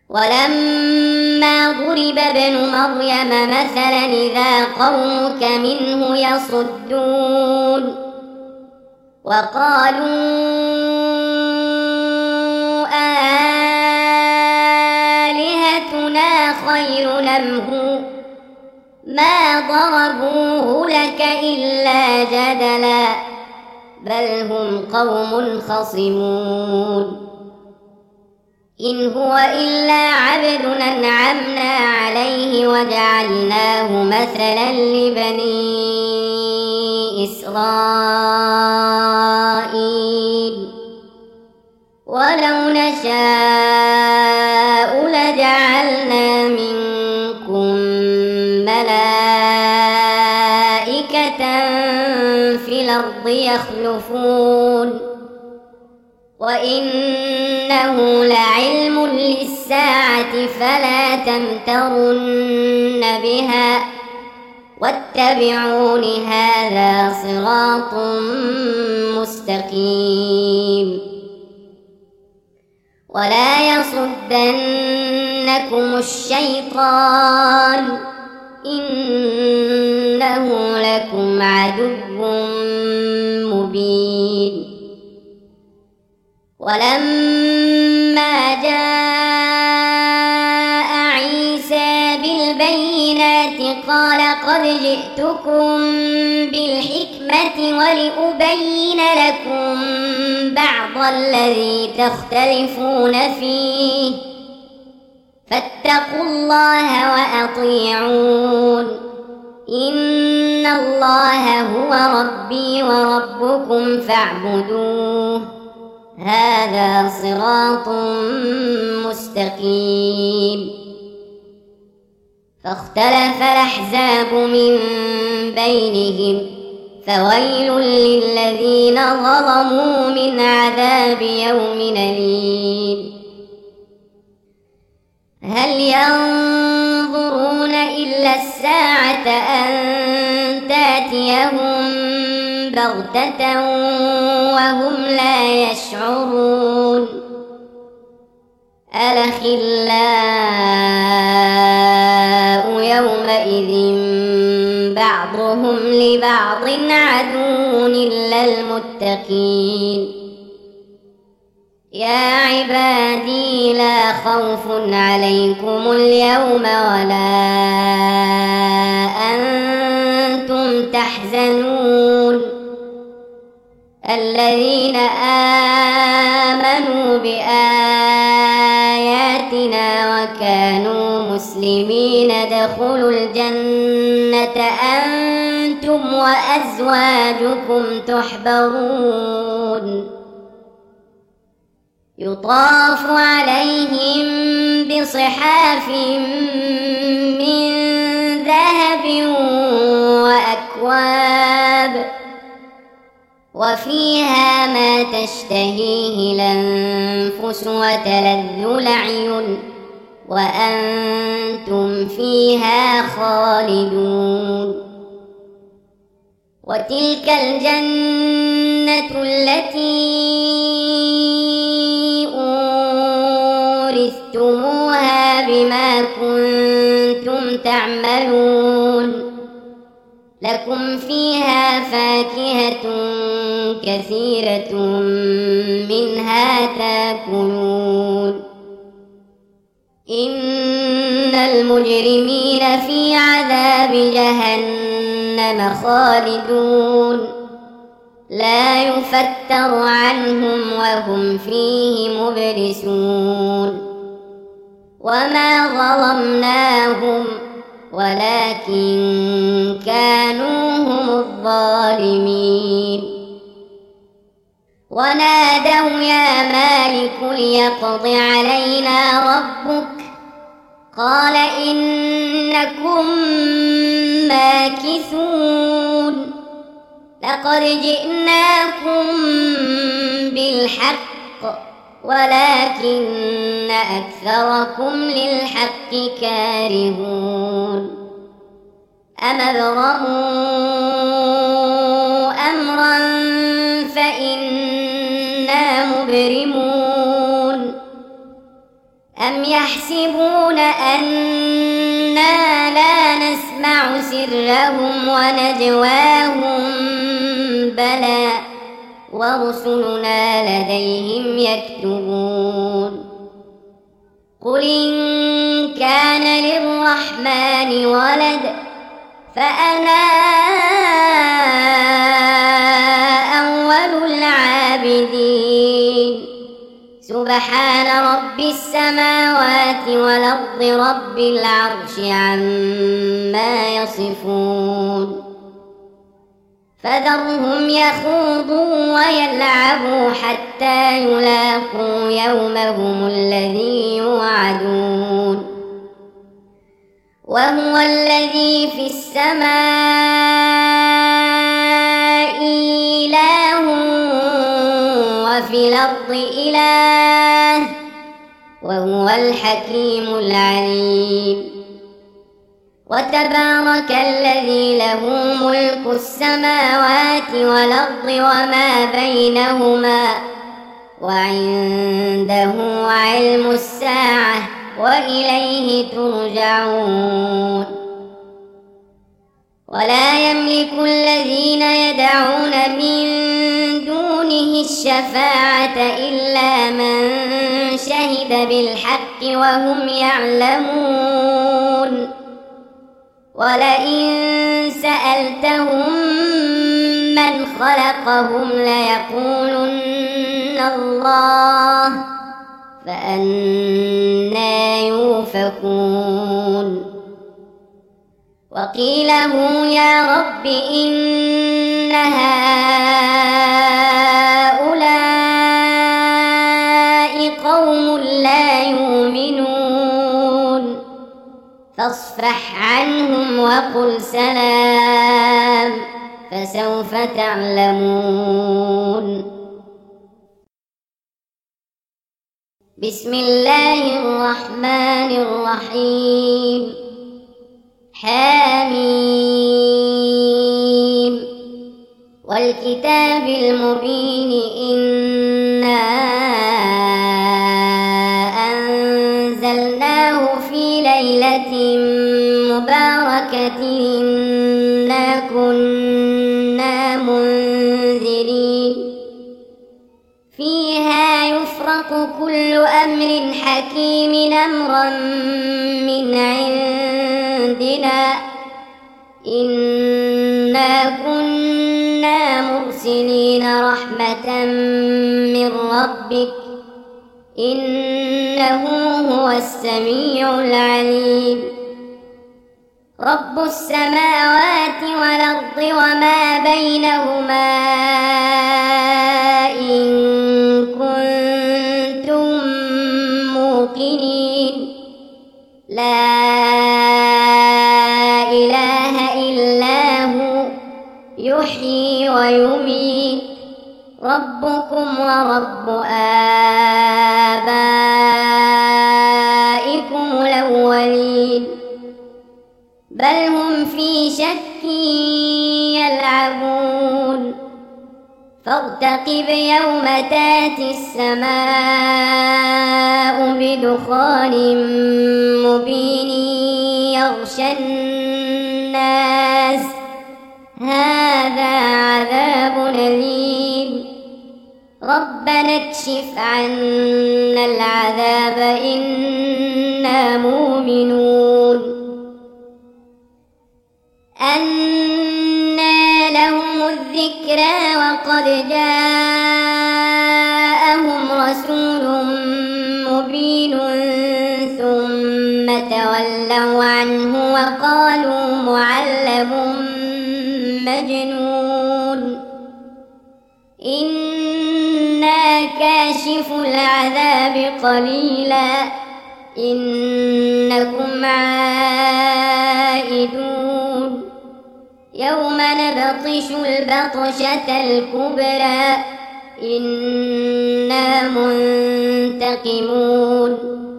ولما ضرب ابن مريم مثلا إذا قومك منه يصدون وقالوا آلهتنا خير أم هو ما ضربوه لك إلا جدلا بل هم قوم خصمون إن هو إلا عبد أنعمنا عليه وجعلناه مثلا لبني إسرائيل ولو نشاء لجعلنا منكم ملائكة في الأرض يخلفون وإنه لعلم للساعة فلا تمترن بها واتبعون هذا صراط مستقيم ولا يصدنكم الشيطان إنه لكم عدو مبين ولما جاء عيسى بالبينات قال قد جئتكم بالحكمة ولأبين لكم بعض الذي تختلفون فيه فاتقوا الله وأطيعون إن الله هو ربي وربكم فاعبدوه هذا صراط مستقيم فاختلف الأحزاب من بينهم فويل للذين ظلموا من عذاب يوم أليم هل ينظرون إلا الساعة أن تأتيهم بغتة وهم لا يشعرون الأخلاء يومئذ بعضهم لبعض عدو إلا المتقين يا عبادي لا خوف عليكم اليوم ولا أنتم تحزنون الذين آمنوا بآياتنا وكانوا مسلمين ادخلوا الجنة أنتم وأزواجكم تحبرون يطاف عليهم بصحاف من ذهب وأكواب وفيها ما تشتهيه الأنفس وتلذ الأعين وأنتم فيها خالدون وتلك الجنة التي أورثتموها بما كنتم تعملون لكم فيها فاكهة كثيرة منها تاكلون إن المجرمين في عذاب جهنم خالدون لا يفتر عنهم وهم فيه مبلسون وما ظلمناهم ولكن كانوا هم الظالمين ونادوا يا مالك ليقض علينا ربك قال إنكم ماكثون لقد جئناكم بالحق ولكن أكثركم للحق كارهون أم ابرموا أمرا فإنا مبرمون أم أم يحسبون أنا لا نسمع سرهم ونجواهم بلى ورسلنا لديهم يكتبون قل إن كان للرحمن ولد فأنا أول العابدين سبحان رب السماوات والأرض رب العرش عما يصفون فذرهم يخوضوا ويلعبوا حتى يلاقوا يومهم الذي يوعدون وهو الذي في السماء إله وفي الأرض إله وهو الحكيم العليم وتبارك الذي له ملك السماوات والأرض وما بينهما وعنده علم الساعة وإليه ترجعون ولا يملك الذين يدعون من دونه الشفاعة إلا من شهد بالحق وهم يعلمون ولئن سألتهم من خلقهم ليقولن الله فأنى يؤفكون وقيل يا رب إن هؤلاء قوم لا يؤمنون فاصفح عنهم وقل سلام فسوف تعلمون بسم الله الرحمن الرحيم حميم والكتاب المبين إنا أنزلناه في ليلة مباركة إنا كنا منذرين فيها يفرق كل أمر حكيم أمرا من عندنا إنا كنا مرسلين رحمة من ربك إنه هو السميع العليم رب السماوات والأرض وما بينهما إن كنتم موقنين لا إله إلا هو يحيي ويميت ربكم ورب آبائكم الأولين بل هم في شك يلعبون فارتقب يوم تاتي السماء بدخان مبين يغشى الناس هذا عذاب أليم ربنا اكشف عنا العذاب إنا مؤمنون أنى لهم الذكرى وقد جاءهم رسول مبين ثم تولوا عنه وقالوا معلم مجنون إنا كاشف العذاب قليلا إنكم عائدون يوم نبطش البطشة الكبرى إنا منتقمون